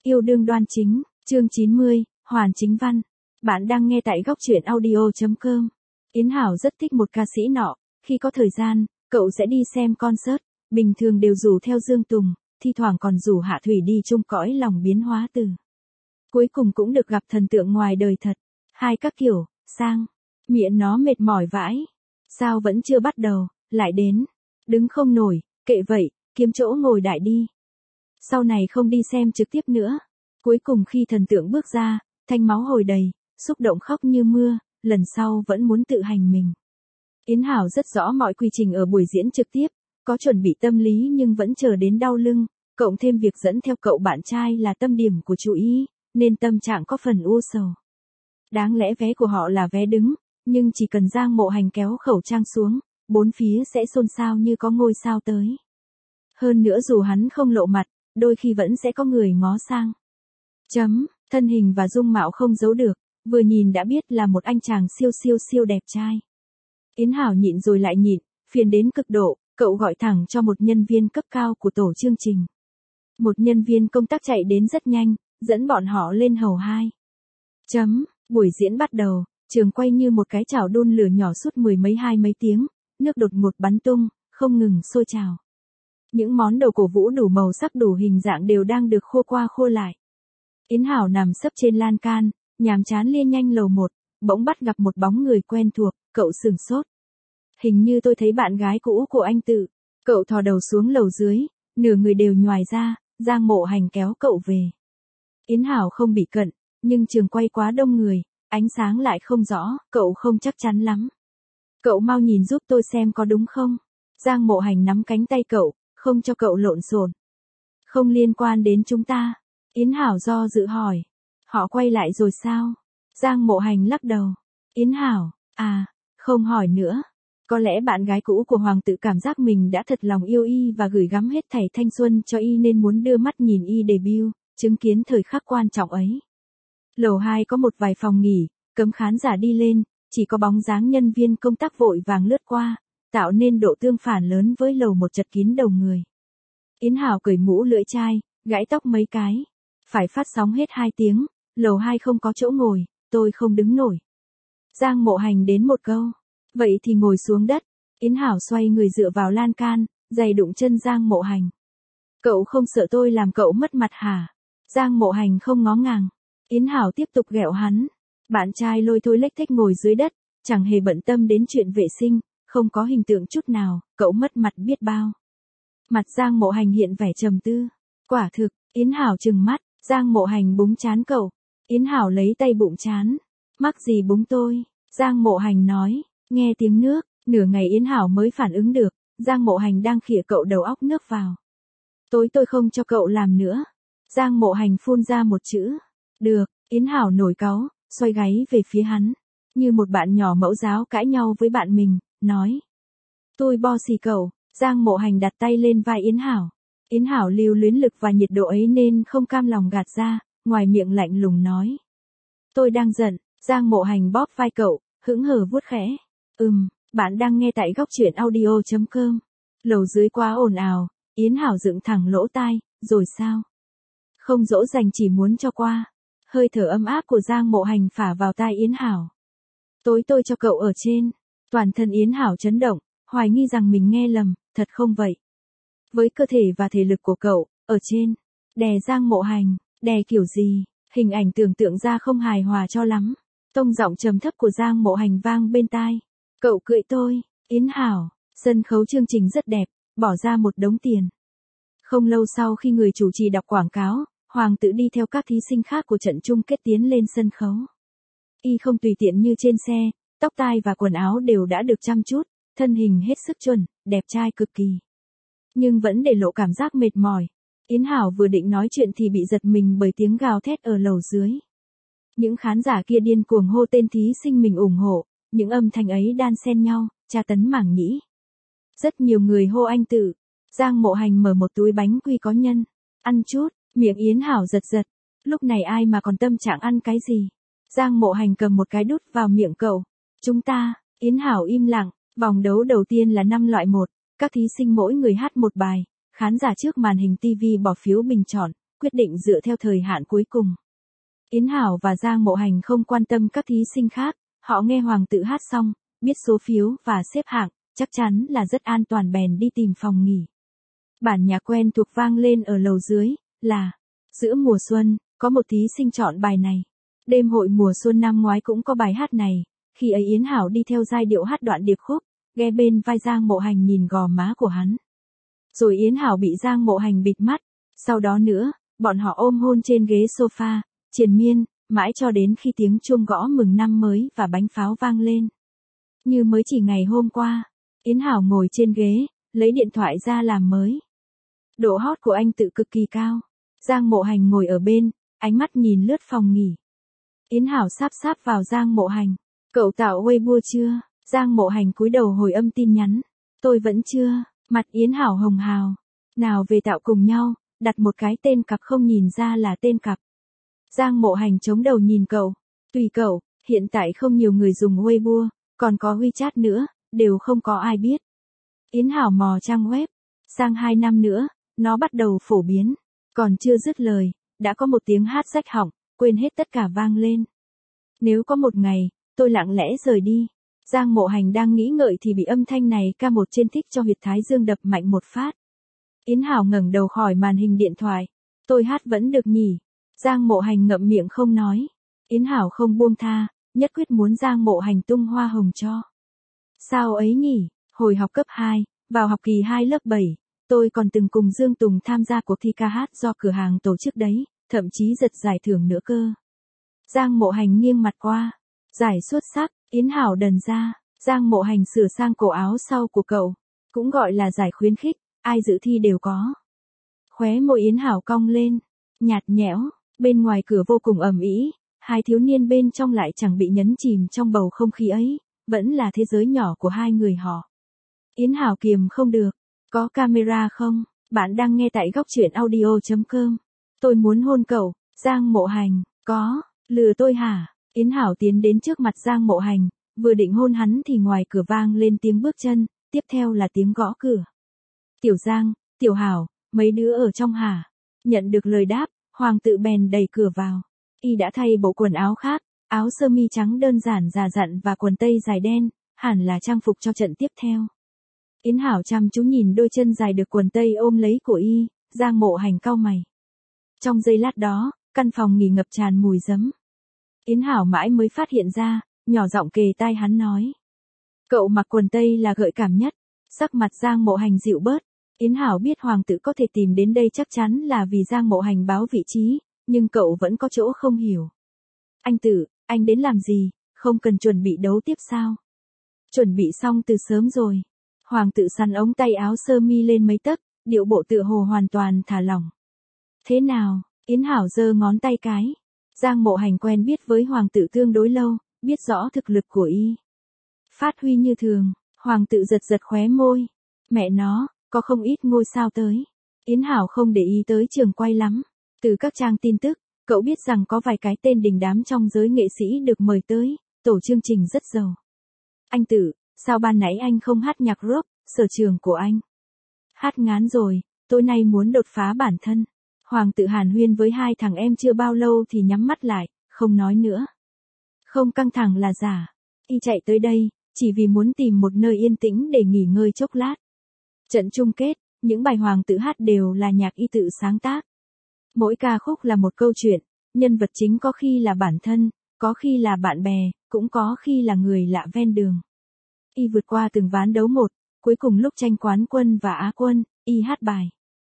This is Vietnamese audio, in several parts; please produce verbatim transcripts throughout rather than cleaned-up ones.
Yêu đương đoan chính, chương chín mươi, Hoàn Chính Văn. Bạn đang nghe tại góc truyện audio chấm com. Yến Hảo rất thích một ca sĩ nọ, khi có thời gian, cậu sẽ đi xem concert, bình thường đều rủ theo Dương Tùng, thi thoảng còn rủ Hạ Thủy đi chung cõi lòng biến hóa từ. Cuối cùng cũng được gặp thần tượng ngoài đời thật. Hai các kiểu, sang, miệng nó mệt mỏi vãi. Sao vẫn chưa bắt đầu, lại đến. Đứng không nổi, kệ vậy, kiếm chỗ ngồi đại đi. Sau này không đi xem trực tiếp nữa. Cuối cùng khi thần tượng bước ra, thanh máu hồi đầy, xúc động khóc như mưa, lần sau vẫn muốn tự hành mình. Yến Hảo rất rõ mọi quy trình ở buổi diễn trực tiếp, có chuẩn bị tâm lý nhưng vẫn chờ đến đau lưng, cộng thêm việc dẫn theo cậu bạn trai là tâm điểm của chú ý, nên tâm trạng có phần u sầu. Đáng lẽ vé của họ là vé đứng, nhưng chỉ cần Giang Mộ Hành kéo khẩu trang xuống, bốn phía sẽ xôn xao như có ngôi sao tới. Hơn nữa dù hắn không lộ mặt, đôi khi vẫn sẽ có người ngó sang. Chấm, thân hình và dung mạo không giấu được, vừa nhìn đã biết là một anh chàng siêu siêu siêu đẹp trai. Yến Hảo nhịn rồi lại nhịn, phiền đến cực độ, cậu gọi thẳng cho một nhân viên cấp cao của tổ chương trình. Một nhân viên công tác chạy đến rất nhanh, dẫn bọn họ lên hầu hai. Chấm, buổi diễn bắt đầu, trường quay như một cái chảo đun lửa nhỏ suốt mười mấy hai mấy tiếng, nước đột ngột bắn tung, không ngừng sôi trào. Những món đồ cổ vũ đủ màu sắc đủ hình dạng đều đang được khô qua khô lại. Yến Hảo nằm sấp trên lan can, nhàm chán lia nhanh lầu một, bỗng bắt gặp một bóng người quen thuộc, cậu sửng sốt. Hình như tôi thấy bạn gái cũ của anh Tự. Cậu thò đầu xuống lầu dưới, nửa người đều nhoài ra, Giang Mộ Hành kéo cậu về. Yến Hảo không bị cận, nhưng trường quay quá đông người, ánh sáng lại không rõ, cậu không chắc chắn lắm. Cậu mau nhìn giúp tôi xem có đúng không? Giang Mộ Hành nắm cánh tay cậu, không cho cậu lộn xộn. Không liên quan đến chúng ta. Yến Hảo do dự hỏi. Họ quay lại rồi sao? Giang Mộ Hành lắc đầu. Yến Hảo, à, không hỏi nữa. Có lẽ bạn gái cũ của Hoàng Tự cảm giác mình đã thật lòng yêu y và gửi gắm hết thảy thanh xuân cho y nên muốn đưa mắt nhìn y debut, chứng kiến thời khắc quan trọng ấy. Lầu hai có một vài phòng nghỉ, cấm khán giả đi lên, chỉ có bóng dáng nhân viên công tác vội vàng lướt qua, tạo nên độ tương phản lớn với lầu một chật kín đầu người. Yến Hảo cởi mũ lưỡi chai, gãi tóc mấy cái. Phải phát sóng hết hai tiếng, lầu hai không có chỗ ngồi, tôi không đứng nổi. Giang Mộ Hành đến một câu. Vậy thì ngồi xuống đất. Yến Hảo xoay người dựa vào lan can, giày đụng chân Giang Mộ Hành. Cậu không sợ tôi làm cậu mất mặt hả? Giang Mộ Hành không ngó ngàng. Yến Hảo tiếp tục ghẹo hắn. Bạn trai lôi thôi lếch thếch ngồi dưới đất, chẳng hề bận tâm đến chuyện vệ sinh, không có hình tượng chút nào, cậu mất mặt biết bao. Mặt Giang Mộ Hành hiện vẻ trầm tư. Quả thực, Yến Hảo trừng mắt, Giang Mộ Hành búng trán cậu. Yến Hảo lấy tay bụng trán. Mắc gì búng tôi? Giang Mộ Hành nói. Nghe tiếng nước, nửa ngày Yến Hảo mới phản ứng được, Giang Mộ Hành đang khịa cậu đầu óc nước vào. Tối tôi không cho cậu làm nữa. Giang Mộ Hành phun ra một chữ. Được, Yến Hảo nổi cáu, xoay gáy về phía hắn. Như một bạn nhỏ mẫu giáo cãi nhau với bạn mình, nói. Tôi bo xì cậu. Giang Mộ Hành đặt tay lên vai Yến Hảo. Yến Hảo lưu luyến lực và nhiệt độ ấy nên không cam lòng gạt ra, ngoài miệng lạnh lùng nói. Tôi đang giận. Giang Mộ Hành bóp vai cậu, hững hờ vuốt khẽ. Ừm, bạn đang nghe tại góc truyện audio chấm com. Lầu dưới quá ồn ào, Yến Hảo dựng thẳng lỗ tai, rồi sao? Không dỗ dành chỉ muốn cho qua. Hơi thở ấm áp của Giang Mộ Hành phả vào tai Yến Hảo. Tối tôi cho cậu ở trên. Toàn thân Yến Hảo chấn động, hoài nghi rằng mình nghe lầm, thật không vậy. Với cơ thể và thể lực của cậu, ở trên. Đè Giang Mộ Hành, đè kiểu gì? Hình ảnh tưởng tượng ra không hài hòa cho lắm. Tông giọng trầm thấp của Giang Mộ Hành vang bên tai. Cậu cưỡi tôi, Yến Hảo. Sân khấu chương trình rất đẹp, bỏ ra một đống tiền. Không lâu sau khi người chủ trì đọc quảng cáo, Hoàng Tự đi theo các thí sinh khác của trận chung kết tiến lên sân khấu. Y không tùy tiện như trên xe, tóc tai và quần áo đều đã được chăm chút, thân hình hết sức chuẩn, đẹp trai cực kỳ. Nhưng vẫn để lộ cảm giác mệt mỏi. Yến Hảo vừa định nói chuyện thì bị giật mình bởi tiếng gào thét ở lầu dưới. Những khán giả kia điên cuồng hô tên thí sinh mình ủng hộ, những âm thanh ấy đan xen nhau, tra tấn mảng nhĩ. Rất nhiều người hô anh Tự. Giang Mộ Hành mở một túi bánh quy có nhân. Ăn chút, miệng Yến Hảo giật giật. Lúc này ai mà còn tâm trạng ăn cái gì? Giang Mộ Hành cầm một cái đút vào miệng cậu. Chúng ta, Yến Hảo im lặng, vòng đấu đầu tiên là năm loại một, các thí sinh mỗi người hát một bài. Khán giả trước màn hình ti vi bỏ phiếu bình chọn, quyết định dựa theo thời hạn cuối cùng. Yến Hảo và Giang Mộ Hành không quan tâm các thí sinh khác, họ nghe Hoàng tự hát xong, biết số phiếu và xếp hạng, chắc chắn là rất an toàn bèn đi tìm phòng nghỉ. Bản nhạc quen thuộc vang lên ở lầu dưới, là Giữa mùa xuân, có một thí sinh chọn bài này. Đêm hội mùa xuân năm ngoái cũng có bài hát này, khi ấy Yến Hảo đi theo giai điệu hát đoạn điệp khúc, ghé bên vai Giang Mộ Hành nhìn gò má của hắn. Rồi Yến Hảo bị Giang Mộ Hành bịt mắt, sau đó nữa, bọn họ ôm hôn trên ghế sofa, triền miên, mãi cho đến khi tiếng chuông gõ mừng năm mới và bánh pháo vang lên. Như mới chỉ ngày hôm qua, Yến Hảo ngồi trên ghế, lấy điện thoại ra làm mới. Độ hot của anh tự cực kỳ cao. Giang Mộ Hành ngồi ở bên, ánh mắt nhìn lướt phòng nghỉ. Yến Hảo sáp sáp vào Giang Mộ Hành. Cậu tạo Weibo chưa? Giang Mộ Hành cúi đầu hồi âm tin nhắn. Tôi vẫn chưa. Mặt Yến Hảo hồng hào. Nào về tạo cùng nhau, đặt một cái tên cặp không nhìn ra là tên cặp. Giang Mộ Hành chống đầu nhìn cậu. Tùy cậu, hiện tại không nhiều người dùng Weibo, còn có WeChat nữa, đều không có ai biết. Yến Hảo mò trang web. Sang hai năm nữa, nó bắt đầu phổ biến. Còn chưa dứt lời, đã có một tiếng hát rách họng, quên hết tất cả vang lên. Nếu có một ngày, tôi lặng lẽ rời đi. Giang Mộ Hành đang nghĩ ngợi thì bị âm thanh này ca một trên thích cho huyệt thái dương đập mạnh một phát. Yến Hảo ngẩng đầu khỏi màn hình điện thoại. Tôi hát vẫn được nhỉ? Giang Mộ Hành ngậm miệng không nói. Yến Hảo không buông tha, nhất quyết muốn Giang Mộ Hành tung hoa hồng cho. Sao ấy nhỉ? Hồi học cấp hai, vào học kỳ hai lớp bảy, tôi còn từng cùng Dương Tùng tham gia cuộc thi ca hát do cửa hàng tổ chức đấy, thậm chí giật giải thưởng nữa cơ. Giang Mộ Hành nghiêng mặt qua. Giải xuất sắc, Yến Hảo đần ra. Giang Mộ Hành sửa sang cổ áo sau của cậu. Cũng gọi là giải khuyến khích, ai dự thi đều có. Khóe môi Yến Hảo cong lên. Nhạt nhẽo, bên ngoài cửa vô cùng ầm ĩ, hai thiếu niên bên trong lại chẳng bị nhấn chìm trong bầu không khí ấy, vẫn là thế giới nhỏ của hai người họ. Yến Hảo kiềm không được. Có camera không? Bạn đang nghe tại góc truyện audio chấm com. Tôi muốn hôn cậu. Giang Mộ Hành. Có. Lừa tôi hả? Yến Hảo tiến đến trước mặt Giang Mộ Hành, vừa định hôn hắn thì ngoài cửa vang lên tiếng bước chân, tiếp theo là tiếng gõ cửa. Tiểu Giang, Tiểu Hảo, mấy đứa ở trong hả? Nhận được lời đáp, Hoàng tự bèn đẩy cửa vào. Y đã thay bộ quần áo khác, áo sơ mi trắng đơn giản già dặn và quần tây dài đen, hẳn là trang phục cho trận tiếp theo. Yến Hảo chăm chú nhìn đôi chân dài được quần tây ôm lấy của y, Giang Mộ Hành cau mày. Trong giây lát đó, căn phòng nghỉ ngập tràn mùi giấm. Yến Hảo mãi mới phát hiện ra, nhỏ giọng kề tai hắn nói. Cậu mặc quần tây là gợi cảm nhất. Sắc mặt Giang Mộ Hành dịu bớt. Yến Hảo biết Hoàng tự có thể tìm đến đây chắc chắn là vì Giang Mộ Hành báo vị trí, nhưng cậu vẫn có chỗ không hiểu. Anh Tử, anh đến làm gì, không cần chuẩn bị đấu tiếp sao? Chuẩn bị xong từ sớm rồi. Hoàng tự sắn ống tay áo sơ mi lên mấy tấc, điệu bộ tựa hồ hoàn toàn thả lỏng. Thế nào? Yến Hảo giơ ngón tay cái. Giang Mộ Hành quen biết với Hoàng tự tương đối lâu, biết rõ thực lực của y. Phát huy như thường, Hoàng tự giật giật khóe môi. Mẹ nó, có không ít ngôi sao tới. Yến Hảo không để ý tới trường quay lắm. Từ các trang tin tức, cậu biết rằng có vài cái tên đình đám trong giới nghệ sĩ được mời tới, tổ chương trình rất giàu. Anh Tử, sao ban nãy anh không hát nhạc rock, sở trường của anh? Hát ngán rồi, tối nay muốn đột phá bản thân. Hoàng tự hàn huyên với hai thằng em chưa bao lâu thì nhắm mắt lại, không nói nữa. Không căng thẳng là giả. Y chạy tới đây, chỉ vì muốn tìm một nơi yên tĩnh để nghỉ ngơi chốc lát. Trận chung kết, những bài Hoàng tự hát đều là nhạc y tự sáng tác. Mỗi ca khúc là một câu chuyện, nhân vật chính có khi là bản thân, có khi là bạn bè, cũng có khi là người lạ ven đường. Y vượt qua từng ván đấu một, cuối cùng lúc tranh quán quân và á quân, y hát bài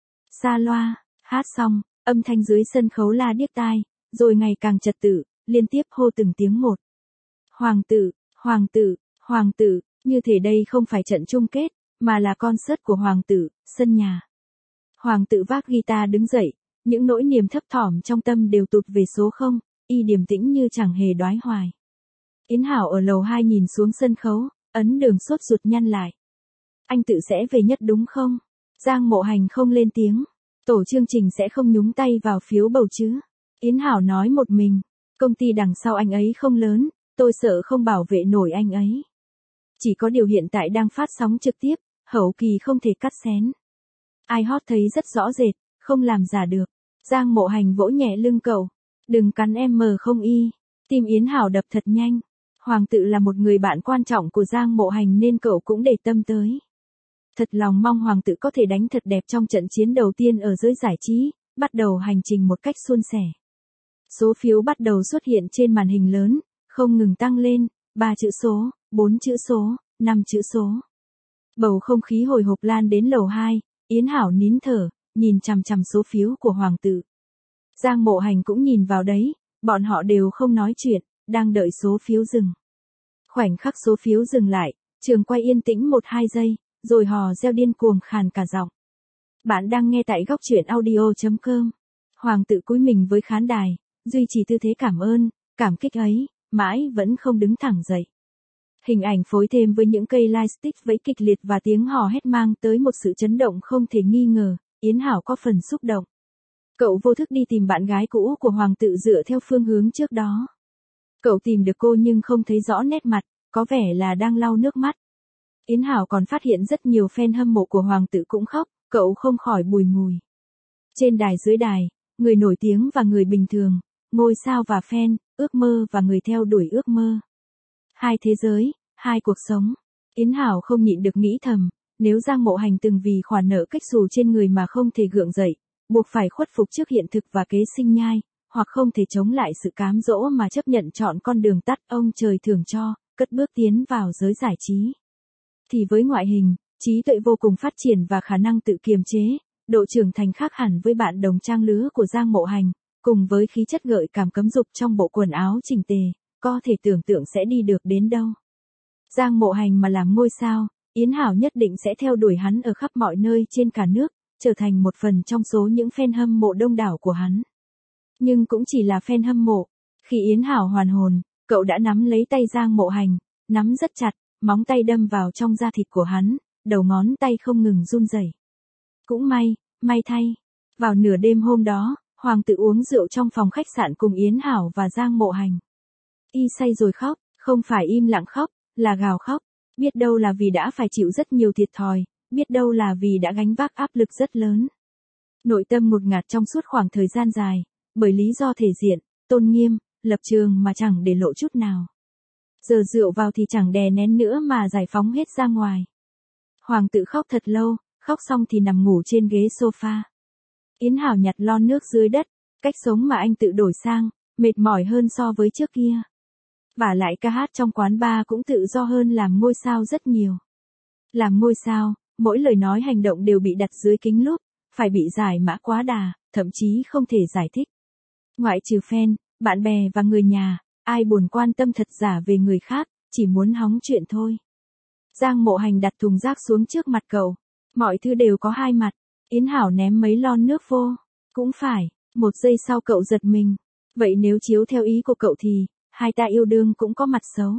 Xa Loa. Hát xong, âm thanh dưới sân khấu la điếc tai, rồi ngày càng trật tự, liên tiếp hô từng tiếng một. Hoàng tử, Hoàng tử, Hoàng tử, như thể đây không phải trận chung kết, mà là concert của Hoàng tử, sân nhà. Hoàng tử vác guitar đứng dậy, những nỗi niềm thấp thỏm trong tâm đều tụt về số không, y điềm tĩnh như chẳng hề đoái hoài. Yến Hảo ở lầu hai nhìn xuống sân khấu, ấn đường sốt ruột nhăn lại. Anh tự sẽ về nhất đúng không? Giang Mộ Hành không lên tiếng. Tổ chương trình sẽ không nhúng tay vào phiếu bầu chứ. Yến Hảo nói một mình. Công ty đằng sau anh ấy không lớn, tôi sợ không bảo vệ nổi anh ấy. Chỉ có điều hiện tại đang phát sóng trực tiếp, hậu kỳ không thể cắt xén. Ai hot thấy rất rõ rệt, không làm giả được. Giang Mộ Hành vỗ nhẹ lưng cậu. Đừng cắn em mờ không y. Tim Yến Hảo đập thật nhanh. Hoàng tự là một người bạn quan trọng của Giang Mộ Hành nên cậu cũng để tâm tới. Thật lòng mong Hoàng tự có thể đánh thật đẹp trong trận chiến đầu tiên ở giới giải trí, bắt đầu hành trình một cách suôn sẻ. Số phiếu bắt đầu xuất hiện trên màn hình lớn, không ngừng tăng lên, ba chữ số, bốn chữ số, năm chữ số. Bầu không khí hồi hộp lan đến lầu hai, Yến Hảo nín thở, nhìn chằm chằm số phiếu của Hoàng tự. Giang Mộ Hành cũng nhìn vào đấy, bọn họ đều không nói chuyện, đang đợi số phiếu dừng. Khoảnh khắc số phiếu dừng lại, trường quay yên tĩnh một hai giây, rồi hò reo điên cuồng khàn cả giọng. Bạn đang nghe tại góc truyện audio chấm com. Hoàng tự cúi mình với khán đài, duy trì tư thế cảm ơn, cảm kích ấy, mãi vẫn không đứng thẳng dậy. Hình ảnh phối thêm với những cây lightstick vẫy kịch liệt và tiếng hò hét mang tới một sự chấn động không thể nghi ngờ, Yến Hảo có phần xúc động. Cậu vô thức đi tìm bạn gái cũ của Hoàng tự dựa theo phương hướng trước đó. Cậu tìm được cô nhưng không thấy rõ nét mặt, có vẻ là đang lau nước mắt. Yến Hảo còn phát hiện rất nhiều fan hâm mộ của Hoàng tự cũng khóc, cậu không khỏi bùi ngùi. Trên đài dưới đài, người nổi tiếng và người bình thường, ngôi sao và fan, ước mơ và người theo đuổi ước mơ. Hai thế giới, hai cuộc sống. Yến Hảo không nhịn được nghĩ thầm, nếu Giang Mộ Hành từng vì khoản nợ cách xù trên người mà không thể gượng dậy, buộc phải khuất phục trước hiện thực và kế sinh nhai, hoặc không thể chống lại sự cám dỗ mà chấp nhận chọn con đường tắt ông trời thường cho, cất bước tiến vào giới giải trí. Thì với ngoại hình, trí tuệ vô cùng phát triển và khả năng tự kiềm chế, độ trưởng thành khác hẳn với bạn đồng trang lứa của Giang Mộ Hành, cùng với khí chất gợi cảm cấm dục trong bộ quần áo chỉnh tề, có thể tưởng tượng sẽ đi được đến đâu. Giang Mộ Hành mà làm ngôi sao, Yến Hảo nhất định sẽ theo đuổi hắn ở khắp mọi nơi trên cả nước, trở thành một phần trong số những fan hâm mộ đông đảo của hắn. Nhưng cũng chỉ là fan hâm mộ. Khi Yến Hảo hoàn hồn, cậu đã nắm lấy tay Giang Mộ Hành, nắm rất chặt, móng tay đâm vào trong da thịt của hắn, đầu ngón tay không ngừng run rẩy. Cũng may, may thay. Vào nửa đêm hôm đó, Hoàng tự uống rượu trong phòng khách sạn cùng Yến Hảo và Giang Mộ Hành. Y say rồi khóc, không phải im lặng khóc, là gào khóc. Biết đâu là vì đã phải chịu rất nhiều thiệt thòi, biết đâu là vì đã gánh vác áp lực rất lớn. Nội tâm ngột ngạt trong suốt khoảng thời gian dài, bởi lý do thể diện, tôn nghiêm, lập trường mà chẳng để lộ chút nào. Giờ rượu vào thì chẳng đè nén nữa mà giải phóng hết ra ngoài. Hoàng tự khóc thật lâu, khóc xong thì nằm ngủ trên ghế sofa. Yến Hảo nhặt lon nước dưới đất, cách sống mà anh tự đổi sang, mệt mỏi hơn so với trước kia. Vả lại ca hát trong quán bar cũng tự do hơn làm ngôi sao rất nhiều. Làm ngôi sao, mỗi lời nói hành động đều bị đặt dưới kính lúp, phải bị giải mã quá đà, thậm chí không thể giải thích. Ngoại trừ fan, bạn bè và người nhà, ai buồn quan tâm thật giả về người khác, chỉ muốn hóng chuyện thôi. Giang Mộ Hành đặt thùng rác xuống trước mặt cậu. Mọi thứ đều có hai mặt. Yến Hảo ném mấy lon nước vô. Cũng phải, một giây sau cậu giật mình. Vậy nếu chiếu theo ý của cậu thì, hai ta yêu đương cũng có mặt xấu.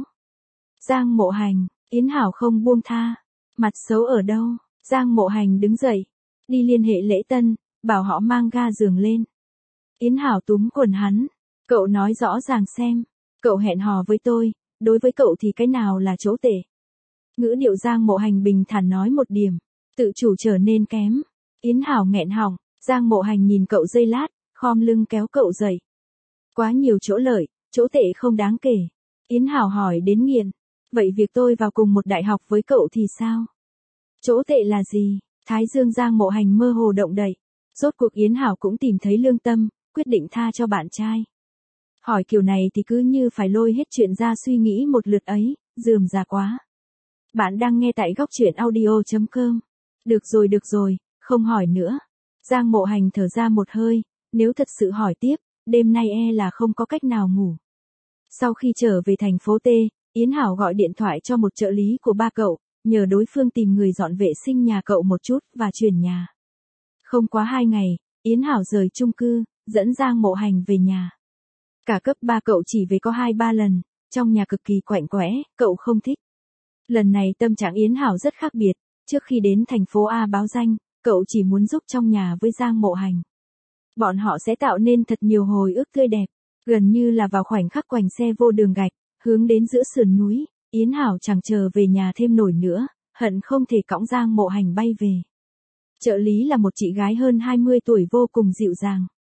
Giang Mộ Hành, Yến Hảo không buông tha. Mặt xấu ở đâu? Giang Mộ Hành đứng dậy, đi liên hệ lễ tân, bảo họ mang ga giường lên. Yến Hảo túm quần hắn. Cậu nói rõ ràng xem. Cậu hẹn hò với tôi, đối với cậu thì cái nào là chỗ tệ? Ngữ điệu Giang Mộ Hành bình thản nói một điểm. Tự chủ trở nên kém. Yến Hảo nghẹn họng. Giang Mộ Hành nhìn cậu giây lát, khom lưng kéo cậu dậy. Quá nhiều chỗ lợi, chỗ tệ không đáng kể. Yến Hảo hỏi đến nghiền. Vậy việc tôi vào cùng một đại học với cậu thì sao? Chỗ tệ là gì? Thái dương Giang Mộ Hành mơ hồ động đậy. Rốt cuộc Yến Hảo cũng tìm thấy lương tâm, quyết định tha cho bạn trai. Hỏi kiểu này thì cứ như phải lôi hết chuyện ra suy nghĩ một lượt ấy, rườm rà quá. Bạn đang nghe tại góc truyện audio chấm com. Được rồi được rồi, không hỏi nữa. Giang Mộ Hành thở ra một hơi, nếu thật sự hỏi tiếp, đêm nay e là không có cách nào ngủ. Sau khi trở về thành phố T, Yến Hảo gọi điện thoại cho một trợ lý của ba cậu, nhờ đối phương tìm người dọn vệ sinh nhà cậu một chút và chuyển nhà. Không quá hai ngày, Yến Hảo rời chung cư, dẫn Giang Mộ Hành về nhà. Cả cấp ba cậu chỉ về có hai ba lần, trong nhà cực kỳ quạnh quẽ, cậu không thích. Lần này tâm trạng Yến Hảo rất khác biệt, trước khi đến thành phố A báo danh, cậu chỉ muốn giúp trong nhà với Giang Mộ Hành. Bọn họ sẽ tạo nên thật nhiều hồi ức tươi đẹp, gần như là vào khoảnh khắc quành xe vô đường gạch, hướng đến giữa sườn núi, Yến Hảo chẳng chờ về nhà thêm nổi nữa, hận không thể cõng Giang Mộ Hành bay về. Trợ lý là một chị gái hơn hai mươi tuổi vô cùng dịu dàng.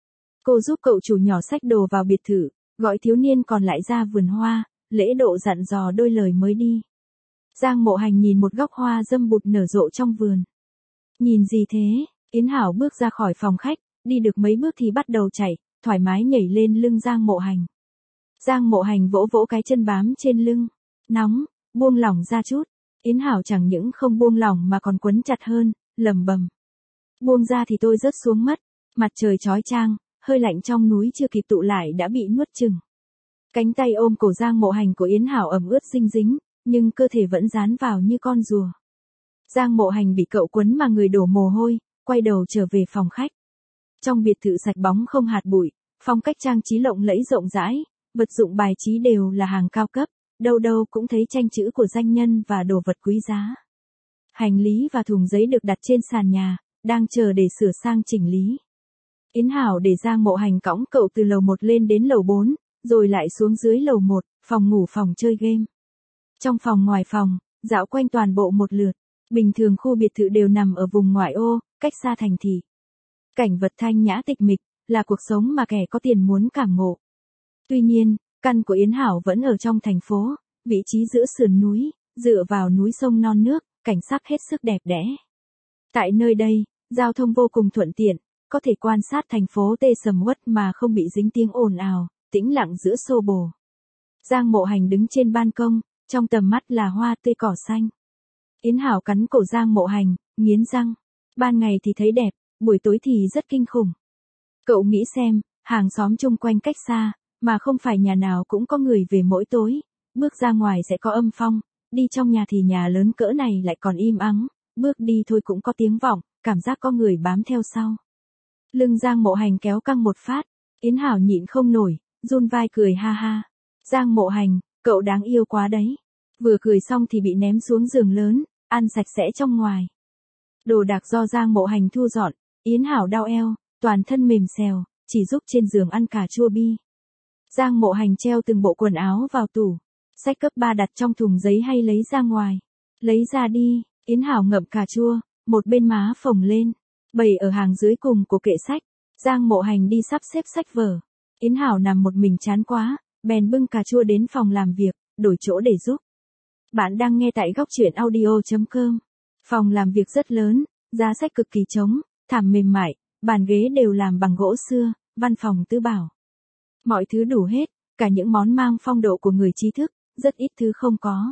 Cô giúp cậu chủ nhỏ xách đồ vào biệt thự, gọi thiếu niên còn lại ra vườn hoa, lễ độ dặn dò đôi lời mới đi. Giang Mộ Hành nhìn một góc hoa dâm bụt nở rộ trong vườn. Nhìn gì thế? Yến Hảo bước ra khỏi phòng khách, đi được mấy bước thì bắt đầu chạy, thoải mái nhảy lên lưng Giang Mộ Hành. Giang Mộ Hành vỗ vỗ cái chân bám trên lưng. Nóng, buông lỏng ra chút. Yến Hảo chẳng những không buông lỏng mà còn quấn chặt hơn, lầm bầm. Buông ra thì tôi rớt xuống mất. Mặt trời chói chang, hơi lạnh trong núi chưa kịp tụ lại đã bị nuốt chừng. Cánh tay ôm cổ Giang Mộ Hành của Yến Hảo ẩm ướt dinh dính, nhưng cơ thể vẫn dán vào như con rùa. Giang Mộ Hành bị cậu quấn mà người đổ mồ hôi, quay đầu trở về phòng khách. Trong biệt thự sạch bóng không hạt bụi, phong cách trang trí lộng lẫy rộng rãi, vật dụng bài trí đều là hàng cao cấp, đâu đâu cũng thấy tranh chữ của danh nhân và đồ vật quý giá. Hành lý và thùng giấy được đặt trên sàn nhà, đang chờ để sửa sang chỉnh lý. Yến Hảo để Giang Mộ Hành cõng cậu từ lầu một lên đến lầu bốn, rồi lại xuống dưới lầu một, phòng ngủ phòng chơi game. Trong phòng ngoài phòng, dạo quanh toàn bộ một lượt. Bình thường khu biệt thự đều nằm ở vùng ngoại ô, cách xa thành thị. Cảnh vật thanh nhã tịch mịch, là cuộc sống mà kẻ có tiền muốn cảm ngộ. Tuy nhiên, căn của Yến Hảo vẫn ở trong thành phố, vị trí giữa sườn núi, dựa vào núi sông non nước, cảnh sắc hết sức đẹp đẽ. Tại nơi đây, giao thông vô cùng thuận tiện, có thể quan sát thành phố tê sầm uất mà không bị dính tiếng ồn ào, tĩnh lặng giữa xô bồ. Giang Mộ Hành đứng trên ban công, trong tầm mắt là hoa tươi cỏ xanh. Yến Hảo cắn cổ Giang Mộ Hành, nghiến răng. Ban ngày thì thấy đẹp, buổi tối thì rất kinh khủng. Cậu nghĩ xem, hàng xóm chung quanh cách xa, mà không phải nhà nào cũng có người về mỗi tối. Bước ra ngoài sẽ có âm phong, đi trong nhà thì nhà lớn cỡ này lại còn im ắng, bước đi thôi cũng có tiếng vọng, cảm giác có người bám theo sau. Lưng Giang Mộ Hành kéo căng một phát, Yến Hảo nhịn không nổi, run vai cười ha ha. Giang Mộ Hành, cậu đáng yêu quá đấy. Vừa cười xong thì bị ném xuống giường lớn, ăn sạch sẽ trong ngoài. Đồ đạc do Giang Mộ Hành thu dọn, Yến Hảo đau eo, toàn thân mềm xèo, chỉ giúp trên giường ăn cà chua bi. Giang Mộ Hành treo từng bộ quần áo vào tủ, sách cấp ba đặt trong thùng giấy hay lấy ra ngoài. Lấy ra đi, Yến Hảo ngậm cà chua, một bên má phồng lên, bày ở hàng dưới cùng của kệ sách. Giang Mộ Hành đi sắp xếp sách vở. Yến Hảo nằm một mình chán quá, bèn bưng cà chua đến phòng làm việc, đổi chỗ để giúp. Bạn đang nghe tại góc truyện audio chấm com. Phòng làm việc rất lớn, giá sách cực kỳ trống, thảm mềm mại, bàn ghế đều làm bằng gỗ xưa, văn phòng tứ bảo. Mọi thứ đủ hết, cả những món mang phong độ của người trí thức, rất ít thứ không có.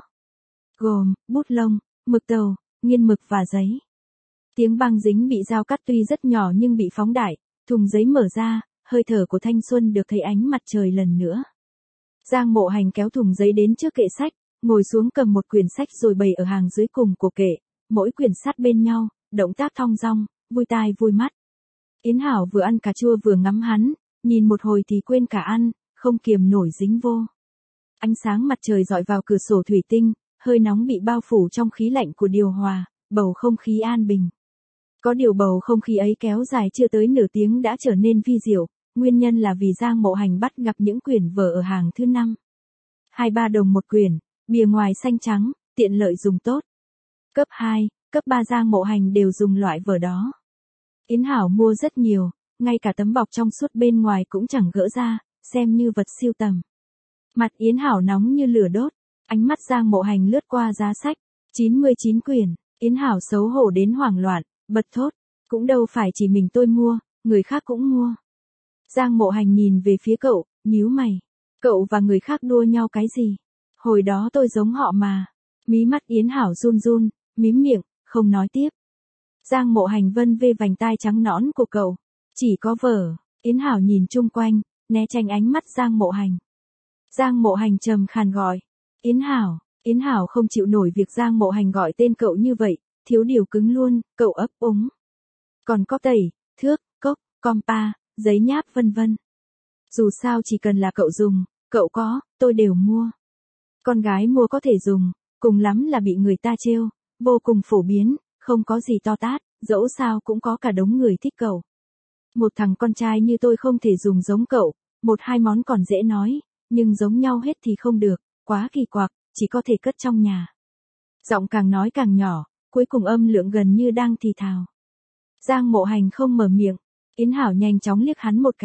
Gồm, bút lông, mực tàu, nghiên mực và giấy. Tiếng băng dính bị dao cắt tuy rất nhỏ nhưng bị phóng đại, thùng giấy mở ra, hơi thở của thanh xuân được thấy ánh mặt trời lần nữa. Giang Mộ Hành kéo thùng giấy đến trước kệ sách, ngồi xuống cầm một quyển sách rồi bày ở hàng dưới cùng của kệ, mỗi quyển sát bên nhau, động tác thong dong, vui tai vui mắt. Yến Hảo vừa ăn cà chua vừa ngắm hắn, nhìn một hồi thì quên cả ăn, không kiềm nổi dính vô. Ánh sáng mặt trời dọi vào cửa sổ thủy tinh, hơi nóng bị bao phủ trong khí lạnh của điều hòa, bầu không khí an bình. Có điều bầu không khí ấy kéo dài chưa tới nửa tiếng đã trở nên vi diệu, nguyên nhân là vì Giang Mộ Hành bắt gặp những quyển vở ở hàng thứ năm. hai ba đồng một quyển, bìa ngoài xanh trắng, tiện lợi dùng tốt. Cấp hai, cấp ba Giang Mộ Hành đều dùng loại vở đó. Yến Hảo mua rất nhiều, ngay cả tấm bọc trong suốt bên ngoài cũng chẳng gỡ ra, xem như vật siêu tầm. Mặt Yến Hảo nóng như lửa đốt, ánh mắt Giang Mộ Hành lướt qua giá sách, chín mươi chín quyển, Yến Hảo xấu hổ đến hoảng loạn, bật thốt, cũng đâu phải chỉ mình tôi mua, người khác cũng mua. Giang Mộ Hành nhìn về phía cậu, nhíu mày, cậu và người khác đua nhau cái gì? Hồi đó tôi giống họ mà. Mí mắt Yến Hảo run run, mím miệng, không nói tiếp. Giang Mộ Hành vân vê vành tai trắng nõn của cậu. Chỉ có vở. Yến Hảo nhìn chung quanh, né tránh ánh mắt Giang Mộ Hành. Giang Mộ Hành trầm khàn gọi. Yến Hảo. Yến Hảo không chịu nổi việc Giang Mộ Hành gọi tên cậu như vậy, thiếu điều cứng luôn, cậu ấp úng. Còn có tẩy, thước, cốc, compa, giấy nháp vân vân. Dù sao chỉ cần là cậu dùng, cậu có, tôi đều mua. Con gái mua có thể dùng, cùng lắm là bị người ta trêu, vô cùng phổ biến, không có gì to tát, dẫu sao cũng có cả đống người thích cậu. Một thằng con trai như tôi không thể dùng giống cậu, một hai món còn dễ nói, nhưng giống nhau hết thì không được, quá kỳ quặc, chỉ có thể cất trong nhà. Giọng càng nói càng nhỏ, cuối cùng âm lượng gần như đang thì thào. Giang Mộ Hành không mở miệng, Yến Hảo nhanh chóng liếc hắn một cái,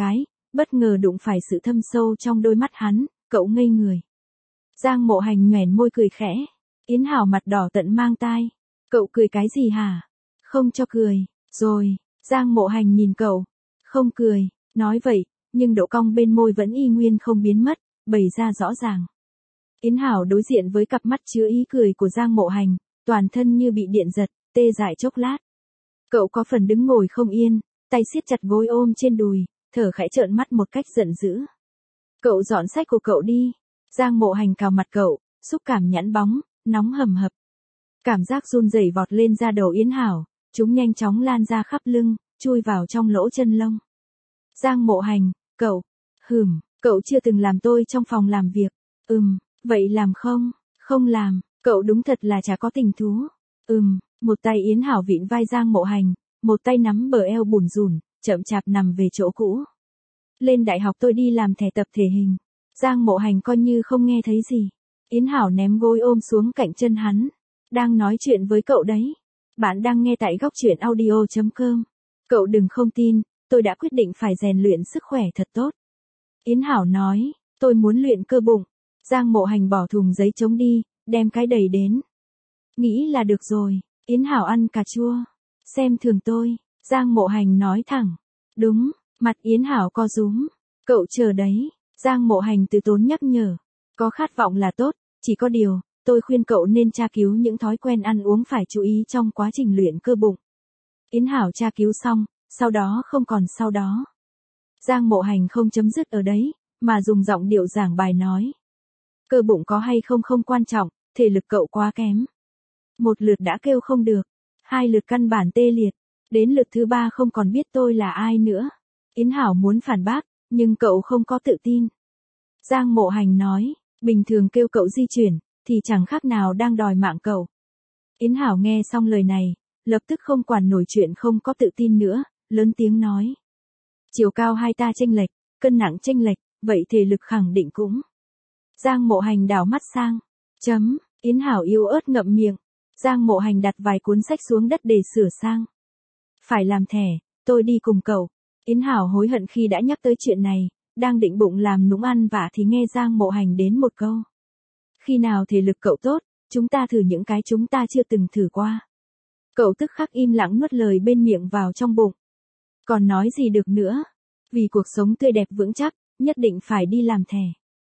bất ngờ đụng phải sự thâm sâu trong đôi mắt hắn, cậu ngây người. Giang Mộ Hành nhoẻn môi cười khẽ. Yến Hảo mặt đỏ tận mang tai. Cậu cười cái gì hả? Không cho cười, rồi, Giang Mộ Hành nhìn cậu. Không cười, nói vậy, nhưng độ cong bên môi vẫn y nguyên không biến mất, bày ra rõ ràng. Yến Hảo đối diện với cặp mắt chứa ý cười của Giang Mộ Hành, toàn thân như bị điện giật, tê dại chốc lát. Cậu có phần đứng ngồi không yên, tay siết chặt gối ôm trên đùi, thở khẽ trợn mắt một cách giận dữ. Cậu dọn sách của cậu đi. Giang Mộ Hành cào mặt cậu, xúc cảm nhẵn bóng, nóng hầm hập. Cảm giác run rẩy vọt lên da đầu Yến Hảo, chúng nhanh chóng lan ra khắp lưng, chui vào trong lỗ chân lông. Giang Mộ Hành, cậu, hừm, cậu chưa từng làm tôi trong phòng làm việc. Ừm, vậy làm không? Không làm, cậu đúng thật là chả có tình thú. Ừm, một tay Yến Hảo vịn vai Giang Mộ Hành, một tay nắm bờ eo bủn rủn, chậm chạp nằm về chỗ cũ. Lên đại học tôi đi làm thẻ tập thể hình. Giang Mộ Hành coi như không nghe thấy gì. Yến Hảo ném gối ôm xuống cạnh chân hắn. Đang nói chuyện với cậu đấy. Bạn đang nghe tại góc truyện audio chấm com. Cậu đừng không tin, tôi đã quyết định phải rèn luyện sức khỏe thật tốt. Yến Hảo nói, tôi muốn luyện cơ bụng. Giang Mộ Hành bỏ thùng giấy trống đi, đem cái đầy đến. Nghĩ là được rồi, Yến Hảo ăn cà chua. Xem thường tôi, Giang Mộ Hành nói thẳng. Đúng, mặt Yến Hảo co rúm. Cậu chờ đấy, Giang Mộ Hành từ tốn nhắc nhở. Có khát vọng là tốt, chỉ có điều, tôi khuyên cậu nên tra cứu những thói quen ăn uống phải chú ý trong quá trình luyện cơ bụng. Yến Hảo tra cứu xong, sau đó không còn sau đó. Giang Mộ Hành không chấm dứt ở đấy, mà dùng giọng điệu giảng bài nói. Cơ bụng có hay không không quan trọng, thể lực cậu quá kém. Một lượt đã kêu không được, hai lượt căn bản tê liệt, đến lượt thứ ba không còn biết tôi là ai nữa. Yến Hảo muốn phản bác, nhưng cậu không có tự tin. Giang Mộ Hành nói, bình thường kêu cậu di chuyển, thì chẳng khác nào đang đòi mạng cậu. Yến Hảo nghe xong lời này, lập tức không quản nổi chuyện không có tự tin nữa, lớn tiếng nói. Chiều cao hai ta chênh lệch, cân nặng chênh lệch, vậy thể lực khẳng định cũng. Giang Mộ Hành đảo mắt sang. Chấm, Yến Hảo yếu ớt ngậm miệng. Giang Mộ Hành đặt vài cuốn sách xuống đất để sửa sang. Phải làm thẻ, tôi đi cùng cậu. Yến Hảo hối hận khi đã nhắc tới chuyện này, đang định bụng làm nũng ăn vạ thì nghe Giang Mộ Hành đến một câu. Khi nào thể lực cậu tốt, chúng ta thử những cái chúng ta chưa từng thử qua. Cậu tức khắc im lặng nuốt lời bên miệng vào trong bụng. Còn nói gì được nữa? Vì cuộc sống tươi đẹp vững chắc, nhất định phải đi làm thẻ.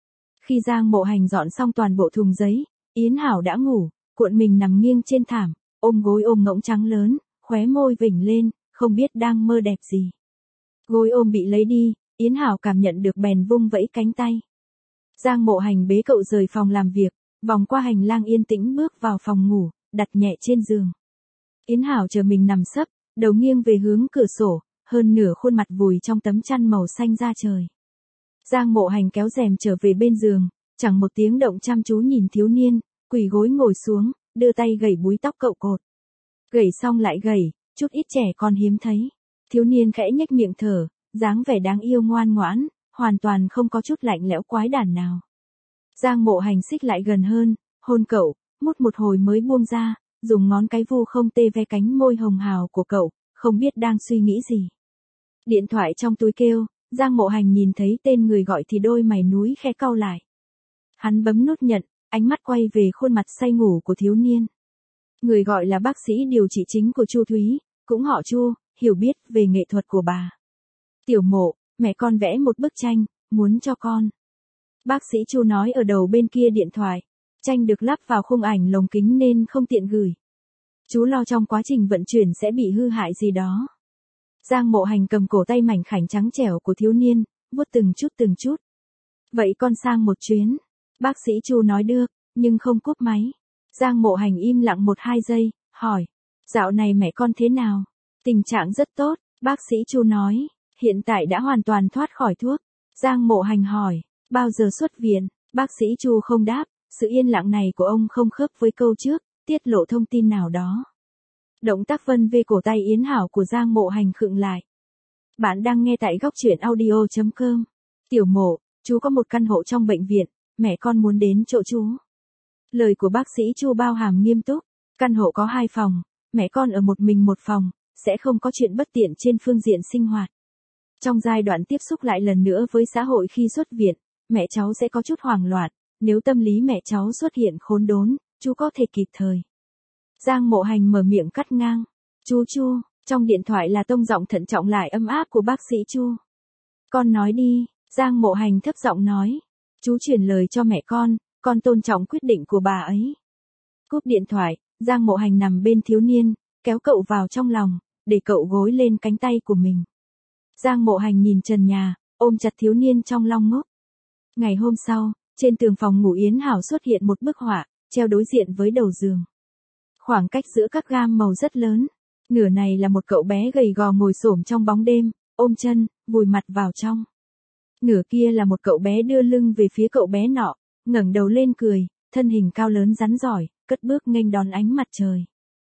Khi Giang Mộ Hành dọn xong toàn bộ thùng giấy, Yến Hảo đã ngủ, cuộn mình nằm nghiêng trên thảm, ôm gối ôm ngỗng trắng lớn, khóe môi vểnh lên, không biết đang mơ đẹp gì. Gối ôm bị lấy đi, Yến Hảo cảm nhận được bèn vung vẫy cánh tay. Giang Mộ Hành bế cậu rời phòng làm việc, vòng qua hành lang yên tĩnh bước vào phòng ngủ, đặt nhẹ trên giường. Yến Hảo chờ mình nằm sấp, đầu nghiêng về hướng cửa sổ, hơn nửa khuôn mặt vùi trong tấm chăn màu xanh da trời. Giang Mộ Hành kéo rèm trở về bên giường, chẳng một tiếng động chăm chú nhìn thiếu niên, quỳ gối ngồi xuống, đưa tay gẩy búi tóc cậu cột. Gẩy xong lại gẩy, chút ít trẻ con hiếm thấy. Thiếu niên khẽ nhếch miệng thở, dáng vẻ đáng yêu ngoan ngoãn, hoàn toàn không có chút lạnh lẽo quái đản nào. Giang Mộ Hành xích lại gần hơn, hôn cậu, mút một hồi mới buông ra, dùng ngón cái vu không tê ve cánh môi hồng hào của cậu, không biết đang suy nghĩ gì. Điện thoại trong túi kêu, Giang Mộ Hành nhìn thấy tên người gọi thì đôi mày núi khẽ cau lại. Hắn bấm nút nhận, ánh mắt quay về khuôn mặt say ngủ của thiếu niên. Người gọi là bác sĩ điều trị chính của Chu Thúy, cũng họ Chu, hiểu biết về nghệ thuật của bà. Tiểu Mộ, mẹ con vẽ một bức tranh, muốn cho con. Bác sĩ Chu nói ở đầu bên kia điện thoại. Tranh được lắp vào khung ảnh lồng kính nên không tiện gửi. Chú lo trong quá trình vận chuyển sẽ bị hư hại gì đó. Giang Mộ Hành cầm cổ tay mảnh khảnh trắng trẻo của thiếu niên, vuốt từng chút từng chút. Vậy con sang một chuyến. Bác sĩ Chu nói được, nhưng không cúp máy. Giang Mộ Hành im lặng một hai giây, hỏi. Dạo này mẹ con thế nào? Tình trạng rất tốt, bác sĩ Chu nói. Hiện tại đã hoàn toàn thoát khỏi thuốc. Giang Mộ Hành hỏi. Bao giờ xuất viện? Bác sĩ Chu không đáp. Sự yên lặng này của ông không khớp với câu trước, tiết lộ thông tin nào đó. Động tác vân về cổ tay Yến Hảo của Giang Mộ Hành khựng lại. Bạn đang nghe tại góc truyện audio chấm com. Tiểu Mộ, chú có một căn hộ trong bệnh viện, mẹ con muốn đến chỗ chú. Lời của bác sĩ Chu bao hàm nghiêm túc. Căn hộ có hai phòng, mẹ con ở một mình một phòng, sẽ không có chuyện bất tiện trên phương diện sinh hoạt. Trong giai đoạn tiếp xúc lại lần nữa với xã hội khi xuất viện, mẹ cháu sẽ có chút hoảng loạn, nếu tâm lý mẹ cháu xuất hiện khốn đốn, chú có thể kịp thời. Giang Mộ Hành mở miệng cắt ngang. Chú Chu, trong điện thoại là tông giọng thận trọng lại ấm áp của bác sĩ Chu. Con nói đi, Giang Mộ Hành thấp giọng nói. Chú truyền lời cho mẹ con, con tôn trọng quyết định của bà ấy. Cúp điện thoại, Giang Mộ Hành nằm bên thiếu niên, kéo cậu vào trong lòng, để cậu gối lên cánh tay của mình. Giang Mộ Hành nhìn trần nhà, ôm chặt thiếu niên trong lòng ngốc. Ngày hôm sau, trên tường phòng ngủ Yến Hảo xuất hiện một bức họa, treo đối diện với đầu giường. Khoảng cách giữa các gam màu rất lớn. Nửa này là một cậu bé gầy gò ngồi xổm trong bóng đêm, ôm chân, vùi mặt vào trong. Nửa kia là một cậu bé đưa lưng về phía cậu bé nọ, ngẩng đầu lên cười, thân hình cao lớn rắn giỏi, cất bước nghênh đón ánh mặt trời.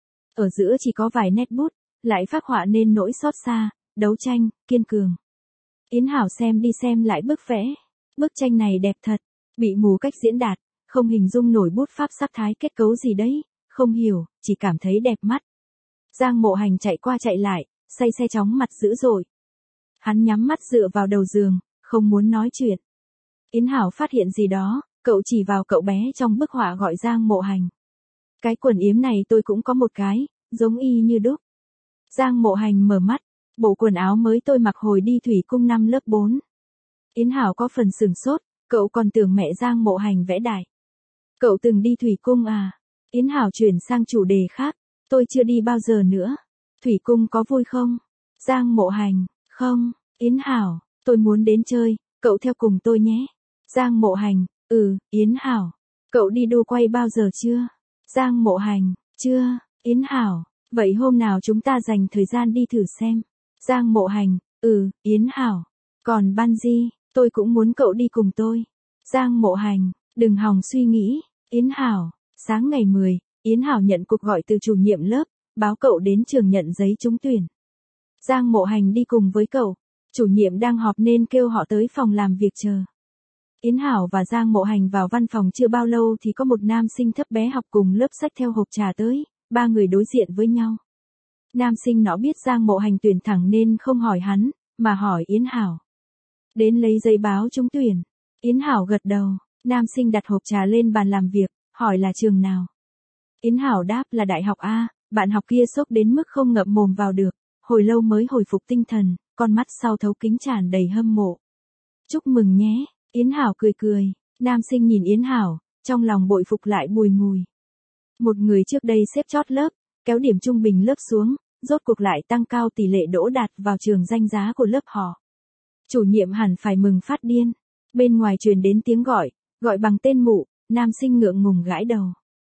Ở giữa chỉ có vài nét bút, lại phác họa nên nỗi xót xa, đấu tranh, kiên cường. Yến Hảo xem đi xem lại bức vẽ. Bức tranh này đẹp thật, bị mù cách diễn đạt, không hình dung nổi bút pháp sắc thái kết cấu gì đấy, không hiểu, chỉ cảm thấy đẹp mắt. Giang Mộ Hành chạy qua chạy lại, say xe chóng mặt dữ dội. Hắn nhắm mắt dựa vào đầu giường, không muốn nói chuyện. Yến Hảo phát hiện gì đó, cậu chỉ vào cậu bé trong bức họa gọi Giang Mộ Hành. Cái quần yếm này tôi cũng có một cái, giống y như đúc. Giang Mộ Hành mở mắt, bộ quần áo mới tôi mặc hồi đi thủy cung năm lớp bốn. Yến Hảo có phần sừng sốt, cậu còn tưởng mẹ Giang Mộ Hành vẽ đại. Cậu từng đi thủy cung à? Yến Hảo chuyển sang chủ đề khác, tôi chưa đi bao giờ nữa. Thủy cung có vui không? Giang Mộ Hành, không. Yến Hảo, tôi muốn đến chơi, cậu theo cùng tôi nhé. Giang Mộ Hành, ừ. Yến Hảo, cậu đi đu quay bao giờ chưa? Giang Mộ Hành, chưa. Yến Hảo, vậy hôm nào chúng ta dành thời gian đi thử xem. Giang Mộ Hành, ừ. Yến Hảo, còn bungee, tôi cũng muốn cậu đi cùng tôi. Giang Mộ Hành, đừng hòng suy nghĩ. Yến Hảo, sáng ngày mười, Yến Hảo nhận cuộc gọi từ chủ nhiệm lớp, báo cậu đến trường nhận giấy trúng tuyển. Giang Mộ Hành đi cùng với cậu, chủ nhiệm đang họp nên kêu họ tới phòng làm việc chờ. Yến Hảo và Giang Mộ Hành vào văn phòng chưa bao lâu thì có một nam sinh thấp bé học cùng lớp xách theo hộp trà tới, ba người đối diện với nhau. Nam sinh nó biết Giang Mộ Hành tuyển thẳng nên không hỏi hắn, mà hỏi Yến Hảo. Đến lấy giấy báo trúng tuyển. Yến Hảo gật đầu, nam sinh đặt hộp trà lên bàn làm việc, hỏi là trường nào. Yến Hảo đáp là đại học A, bạn học kia sốc đến mức không ngậm mồm vào được, hồi lâu mới hồi phục tinh thần, con mắt sau thấu kính tràn đầy hâm mộ. Chúc mừng nhé, Yến Hảo cười cười, nam sinh nhìn Yến Hảo, trong lòng bội phục lại bùi ngùi. Một người trước đây xếp chót lớp, kéo điểm trung bình lớp xuống, rốt cuộc lại tăng cao tỷ lệ đỗ đạt vào trường danh giá của lớp họ. Chủ nhiệm hẳn phải mừng phát điên. Bên ngoài truyền đến tiếng gọi, gọi bằng tên mụ, nam sinh ngượng ngùng gãi đầu.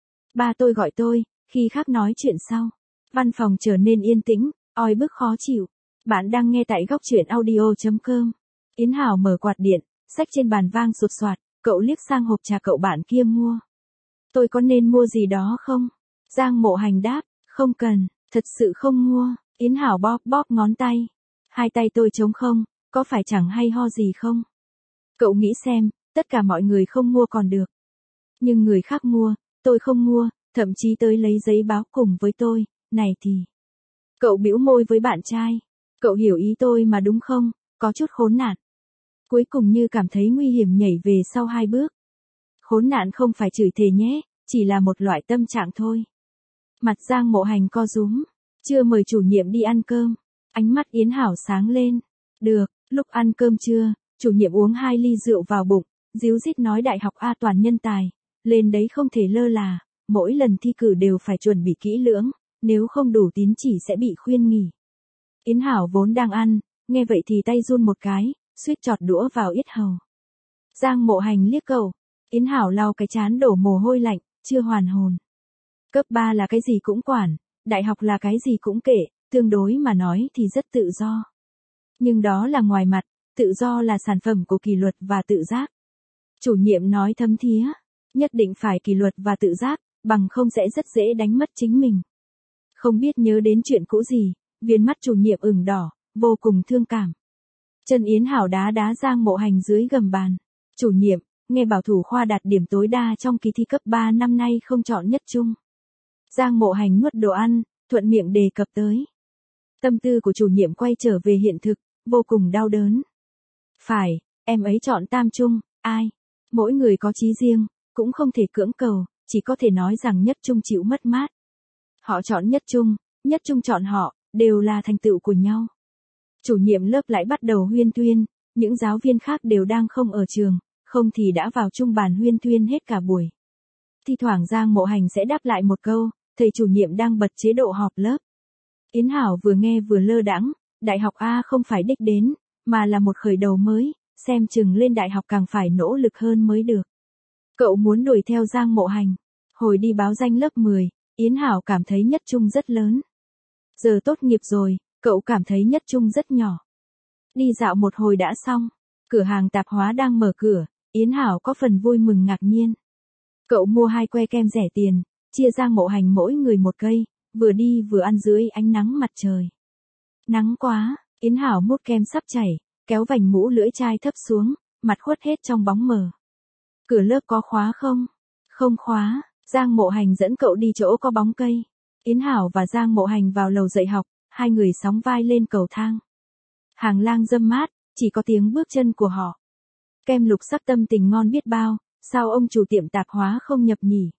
Ba tôi gọi tôi, khi khác nói chuyện sau. Văn phòng trở nên yên tĩnh, oi bức khó chịu. Bạn đang nghe tại góc truyện audio chấm com. Yến Hảo mở quạt điện, xách trên bàn vang sột soạt, cậu liếc sang hộp trà cậu bạn kia mua. Tôi có nên mua gì đó không? Giang Mộ Hành đáp, không cần, thật sự không mua. Yến Hảo bóp bóp ngón tay. Hai tay tôi trống không, có phải chẳng hay ho gì không? Cậu nghĩ xem, tất cả mọi người không mua còn được. Nhưng người khác mua, tôi không mua, thậm chí tới lấy giấy báo cùng với tôi, này thì. Cậu bĩu môi với bạn trai. Cậu hiểu ý tôi mà đúng không, có chút khốn nạn. Cuối cùng như cảm thấy nguy hiểm nhảy về sau hai bước. Khốn nạn không phải chửi thề nhé, chỉ là một loại tâm trạng thôi. Mặt Giang Mộ Hành co rúm. Chưa mời chủ nhiệm đi ăn cơm. Ánh mắt Yến Hảo sáng lên. Được, lúc ăn cơm trưa, chủ nhiệm uống hai ly rượu vào bụng, díu dít nói đại học A toàn nhân tài, lên đấy không thể lơ là, mỗi lần thi cử đều phải chuẩn bị kỹ lưỡng, nếu không đủ tín chỉ sẽ bị khuyên nghỉ. Yến Hảo vốn đang ăn, nghe vậy thì tay run một cái, suýt chọt đũa vào yết hầu. Giang Mộ Hành liếc cậu, Yến Hảo lau cái trán đổ mồ hôi lạnh, chưa hoàn hồn. Cấp ba là cái gì cũng quản, đại học là cái gì cũng kệ, tương đối mà nói thì rất tự do. Nhưng đó là ngoài mặt, tự do là sản phẩm của kỷ luật và tự giác. Chủ nhiệm nói thấm thía, nhất định phải kỷ luật và tự giác, bằng không sẽ rất dễ đánh mất chính mình. Không biết nhớ đến chuyện cũ gì, viên mắt chủ nhiệm ửng đỏ, vô cùng thương cảm. Chân Yến Hảo đá đá Giang Mộ Hành dưới gầm bàn. Chủ nhiệm, nghe bảo thủ khoa đạt điểm tối đa trong kỳ thi cấp ba năm nay không chọn nhất trung. Giang Mộ Hành nuốt đồ ăn, thuận miệng đề cập tới. Tâm tư của chủ nhiệm quay trở về hiện thực, vô cùng đau đớn. Phải, em ấy chọn Tam Trung, ai? Mỗi người có chí riêng, cũng không thể cưỡng cầu, chỉ có thể nói rằng Nhất Trung chịu mất mát. Họ chọn Nhất Trung, Nhất Trung chọn họ, đều là thành tựu của nhau. Chủ nhiệm lớp lại bắt đầu huyên thuyên, những giáo viên khác đều đang không ở trường, không thì đã vào chung bàn huyên thuyên hết cả buổi. Thi thoảng Giang Mộ Hành sẽ đáp lại một câu, thầy chủ nhiệm đang bật chế độ họp lớp. Yến Hảo vừa nghe vừa lơ đãng, đại học A không phải đích đến, mà là một khởi đầu mới, xem chừng lên đại học càng phải nỗ lực hơn mới được. Cậu muốn đuổi theo Giang Mộ Hành. Hồi đi báo danh lớp mười, Yến Hảo cảm thấy Nhất Trung rất lớn. Giờ tốt nghiệp rồi, cậu cảm thấy Nhất Trung rất nhỏ. Đi dạo một hồi đã xong, cửa hàng tạp hóa đang mở cửa, Yến Hảo có phần vui mừng ngạc nhiên. Cậu mua hai que kem rẻ tiền, chia Giang Mộ Hành mỗi người một cây, vừa đi vừa ăn dưới ánh nắng mặt trời. Nắng quá, Yến Hảo mút kem sắp chảy, kéo vành mũ lưỡi chai thấp xuống, mặt khuất hết trong bóng mờ. Cửa lớp có khóa không? Không khóa, Giang Mộ Hành dẫn cậu đi chỗ có bóng cây. Yến Hảo và Giang Mộ Hành vào lầu dạy học, hai người sóng vai lên cầu thang. Hàng lang râm mát, chỉ có tiếng bước chân của họ. Kem lục sắc tâm tình ngon biết bao, sao ông chủ tiệm tạp hóa không nhập nhỉ?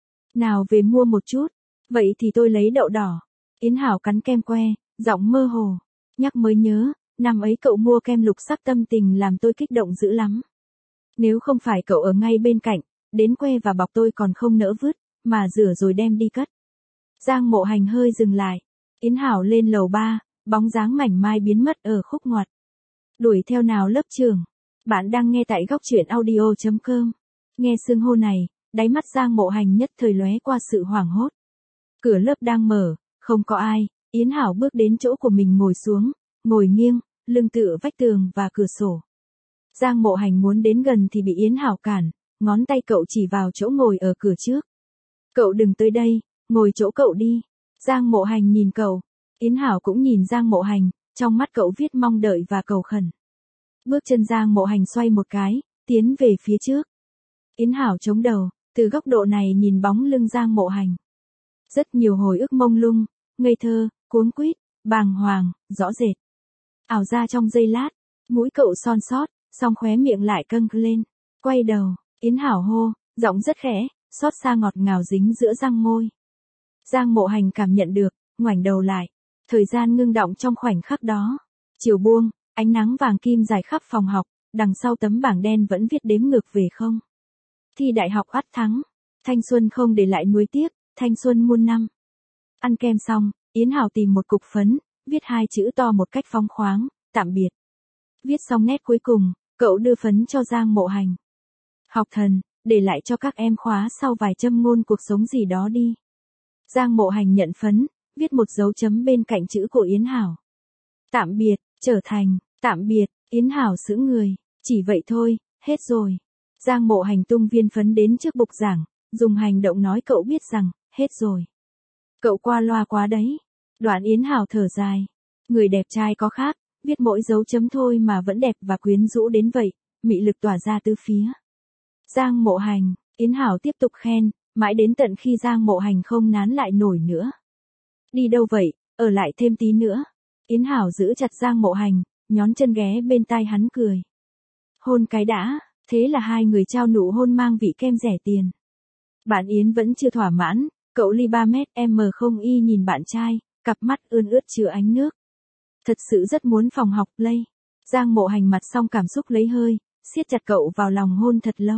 Nào về mua một chút, vậy thì tôi lấy đậu đỏ. Yến Hảo cắn kem que, giọng mơ hồ. Nhắc mới nhớ, năm ấy cậu mua kem lục sắc tâm tình làm tôi kích động dữ lắm. Nếu không phải cậu ở ngay bên cạnh, đến que và bọc tôi còn không nỡ vứt, mà rửa rồi đem đi cất. Giang Mộ Hành hơi dừng lại. Yến Hảo lên lầu ba, bóng dáng mảnh mai biến mất ở khúc ngoặt. Đuổi theo nào lớp trưởng. Bạn đang nghe tại góc truyện audio chấm com. Nghe xưng hô này, đáy mắt Giang Mộ Hành nhất thời lóe qua sự hoảng hốt. Cửa lớp đang mở, không có ai, Yến Hảo bước đến chỗ của mình ngồi xuống, ngồi nghiêng, lưng tựa vách tường và cửa sổ. Giang Mộ Hành muốn đến gần thì bị Yến Hảo cản, ngón tay cậu chỉ vào chỗ ngồi ở cửa trước. Cậu đừng tới đây, ngồi chỗ cậu đi. Giang Mộ Hành nhìn cậu, Yến Hảo cũng nhìn Giang Mộ Hành, trong mắt cậu viết mong đợi và cầu khẩn. Bước chân Giang Mộ Hành xoay một cái, tiến về phía trước. Yến Hảo chống đầu, từ góc độ này nhìn bóng lưng Giang Mộ Hành. Rất nhiều hồi ức mông lung, ngây thơ, cuống quýt, bàng hoàng, rõ rệt. Ảo ra trong giây lát, mũi cậu son sót, song khóe miệng lại căng lên. Quay đầu, Yến Hảo hô, giọng rất khẽ, xót xa ngọt ngào dính giữa răng môi. Giang Mộ Hành cảm nhận được, ngoảnh đầu lại. Thời gian ngưng đọng trong khoảnh khắc đó. Chiều buông, ánh nắng vàng kim rải khắp phòng học, đằng sau tấm bảng đen vẫn viết đếm ngược về không. Thi đại học ắt thắng. Thanh xuân không để lại nuối tiếc, thanh xuân muôn năm. Ăn kem xong, Yến Hảo tìm một cục phấn, viết hai chữ to một cách phóng khoáng, tạm biệt. Viết xong nét cuối cùng, cậu đưa phấn cho Giang Mộ Hành. Học thần, để lại cho các em khóa sau vài châm ngôn cuộc sống gì đó đi. Giang Mộ Hành nhận phấn, viết một dấu chấm bên cạnh chữ của Yến Hảo. Tạm biệt, trở thành, tạm biệt, Yến Hảo sững người, chỉ vậy thôi, hết rồi. Giang Mộ Hành tung viên phấn đến trước bục giảng, dùng hành động nói cậu biết rằng, hết rồi. Cậu qua loa quá đấy. Đoạn Yến Hảo thở dài. Người đẹp trai có khác, viết mỗi dấu chấm thôi mà vẫn đẹp và quyến rũ đến vậy, mị lực tỏa ra tứ phía. Giang Mộ Hành, Yến Hảo tiếp tục khen, mãi đến tận khi Giang Mộ Hành không nán lại nổi nữa. Đi đâu vậy, ở lại thêm tí nữa. Yến Hảo giữ chặt Giang Mộ Hành, nhón chân ghé bên tai hắn cười. Hôn cái đã, thế là hai người trao nụ hôn mang vị kem rẻ tiền. Bạn Yến vẫn chưa thỏa mãn, cậu ly ba mét M không y nhìn bạn trai, cặp mắt ươn ướt chứa ánh nước. Thật sự rất muốn phòng học play. Giang Mộ Hành mặt xong cảm xúc lấy hơi, siết chặt cậu vào lòng hôn thật lâu.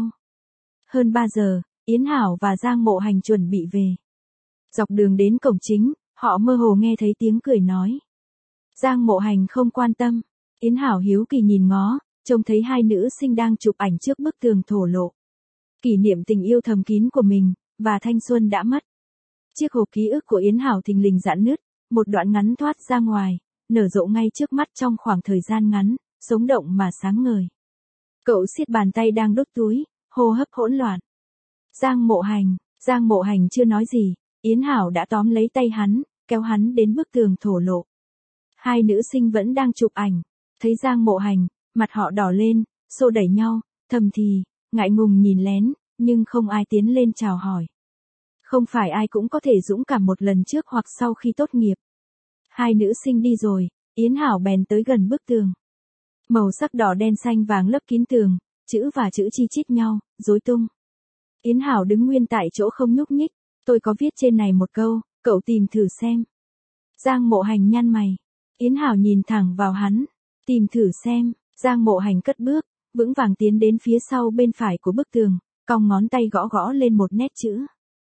Hơn ba giờ, Yến Hảo và Giang Mộ Hành chuẩn bị về. Dọc đường đến cổng chính, họ mơ hồ nghe thấy tiếng cười nói. Giang Mộ Hành không quan tâm. Yến Hảo hiếu kỳ nhìn ngó, trông thấy hai nữ sinh đang chụp ảnh trước bức tường thổ lộ. Kỷ niệm tình yêu thầm kín của mình, và thanh xuân đã mất. Chiếc hộp ký ức của Yến Hảo thình lình giãn nứt, một đoạn ngắn thoát ra ngoài, nở rộ ngay trước mắt trong khoảng thời gian ngắn, sống động mà sáng ngời. Cậu siết bàn tay đang đốt túi, hô hấp hỗn loạn. Giang Mộ Hành, Giang Mộ Hành chưa nói gì, Yến Hảo đã tóm lấy tay hắn, kéo hắn đến bức tường thổ lộ. Hai nữ sinh vẫn đang chụp ảnh, thấy Giang Mộ Hành, mặt họ đỏ lên, xô đẩy nhau, thầm thì, ngại ngùng nhìn lén, nhưng không ai tiến lên chào hỏi. Không phải ai cũng có thể dũng cảm một lần trước hoặc sau khi tốt nghiệp. Hai nữ sinh đi rồi, Yến Hảo bèn tới gần bức tường. Màu sắc đỏ đen xanh vàng lấp kín tường, chữ và chữ chi chít nhau, rối tung. Yến Hảo đứng nguyên tại chỗ không nhúc nhích, tôi có viết trên này một câu, cậu tìm thử xem. Giang Mộ Hành nhăn mày. Yến Hảo nhìn thẳng vào hắn, tìm thử xem. Giang Mộ Hành cất bước, vững vàng tiến đến phía sau bên phải của bức tường, cong ngón tay gõ gõ lên một nét chữ.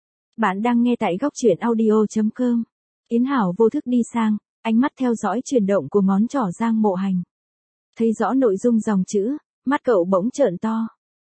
Bạn đang nghe tại góc truyện audio.com. Yến Hảo vô thức đi sang, ánh mắt theo dõi chuyển động của ngón trỏ Giang Mộ Hành. Thấy rõ nội dung dòng chữ, mắt cậu bỗng trợn to.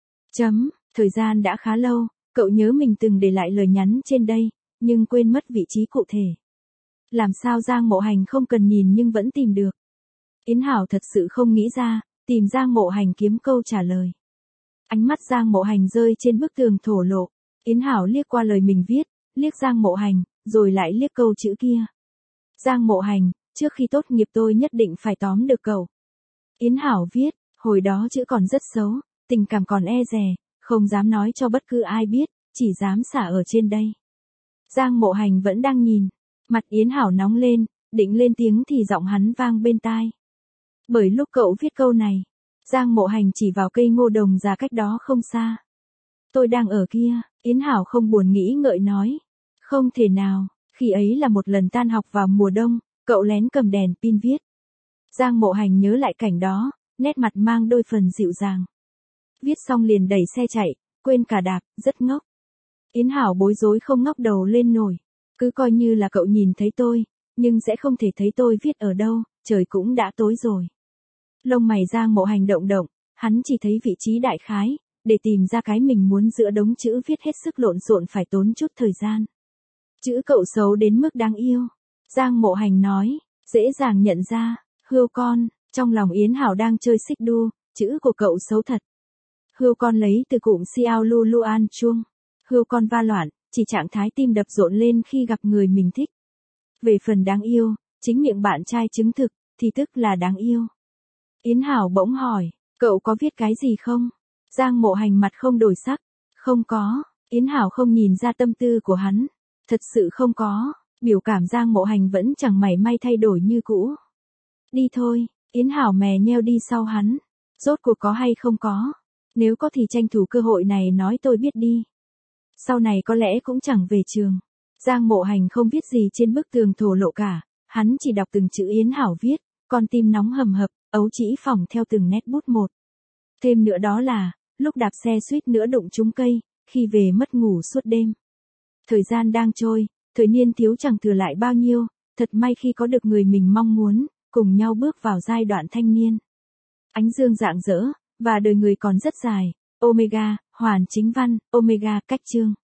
Chấm, thời gian đã khá lâu, cậu nhớ mình từng để lại lời nhắn trên đây, nhưng quên mất vị trí cụ thể. Làm sao Giang Mộ Hành không cần nhìn nhưng vẫn tìm được. Yến Hảo thật sự không nghĩ ra, tìm Giang Mộ Hành kiếm câu trả lời. Ánh mắt Giang Mộ Hành rơi trên bức tường thổ lộ. Yến Hảo liếc qua lời mình viết, liếc Giang Mộ Hành, rồi lại liếc câu chữ kia. Giang Mộ Hành, trước khi tốt nghiệp tôi nhất định phải tóm được cậu. Yến Hảo viết, hồi đó chữ còn rất xấu, tình cảm còn e dè, không dám nói cho bất cứ ai biết, chỉ dám xả ở trên đây. Giang Mộ Hành vẫn đang nhìn, mặt Yến Hảo nóng lên, định lên tiếng thì giọng hắn vang bên tai. Bởi lúc cậu viết câu này, Giang Mộ Hành chỉ vào cây ngô đồng già cách đó không xa. Tôi đang ở kia, Yến Hảo không buồn nghĩ ngợi nói. Không thể nào, khi ấy là một lần tan học vào mùa đông, cậu lén cầm đèn pin viết. Giang Mộ Hành nhớ lại cảnh đó, nét mặt mang đôi phần dịu dàng. Viết xong liền đẩy xe chạy, quên cả đạp, rất ngốc. Yến Hảo bối rối không ngóc đầu lên nổi. Cứ coi như là cậu nhìn thấy tôi, nhưng sẽ không thể thấy tôi viết ở đâu, trời cũng đã tối rồi. Lông mày Giang Mộ Hành động động, hắn chỉ thấy vị trí đại khái, để tìm ra cái mình muốn giữa đống chữ viết hết sức lộn xộn phải tốn chút thời gian. Chữ cậu xấu đến mức đáng yêu. Giang Mộ Hành nói, dễ dàng nhận ra, hươu con, trong lòng Yến Hảo đang chơi xích đu, chữ của cậu xấu thật. Hươu con lấy từ cụm Xiao Lu Luan Chuông. Hươu con va loạn, chỉ trạng thái tim đập rộn lên khi gặp người mình thích. Về phần đáng yêu, chính miệng bạn trai chứng thực, thì tức là đáng yêu. Yến Hảo bỗng hỏi, cậu có viết cái gì không? Giang Mộ Hành mặt không đổi sắc. Không có, Yến Hảo không nhìn ra tâm tư của hắn. Thật sự không có, biểu cảm Giang Mộ Hành vẫn chẳng mảy may thay đổi như cũ. Đi thôi, Yến Hảo mè nheo đi sau hắn. Rốt cuộc có hay không có? Nếu có thì tranh thủ cơ hội này nói tôi biết đi. Sau này có lẽ cũng chẳng về trường. Giang Mộ Hành không viết gì trên bức tường thổ lộ cả, hắn chỉ đọc từng chữ Yến Hảo viết, con tim nóng hầm hập, ấu chỉ phỏng theo từng nét bút một. Thêm nữa đó là, lúc đạp xe suýt nữa đụng trúng cây, khi về mất ngủ suốt đêm. Thời gian đang trôi, thời niên thiếu chẳng thừa lại bao nhiêu, thật may khi có được người mình mong muốn, cùng nhau bước vào giai đoạn thanh niên. Ánh dương rạng rỡ, và đời người còn rất dài. Omega, Hoàn Chính Văn, Omega cách chương.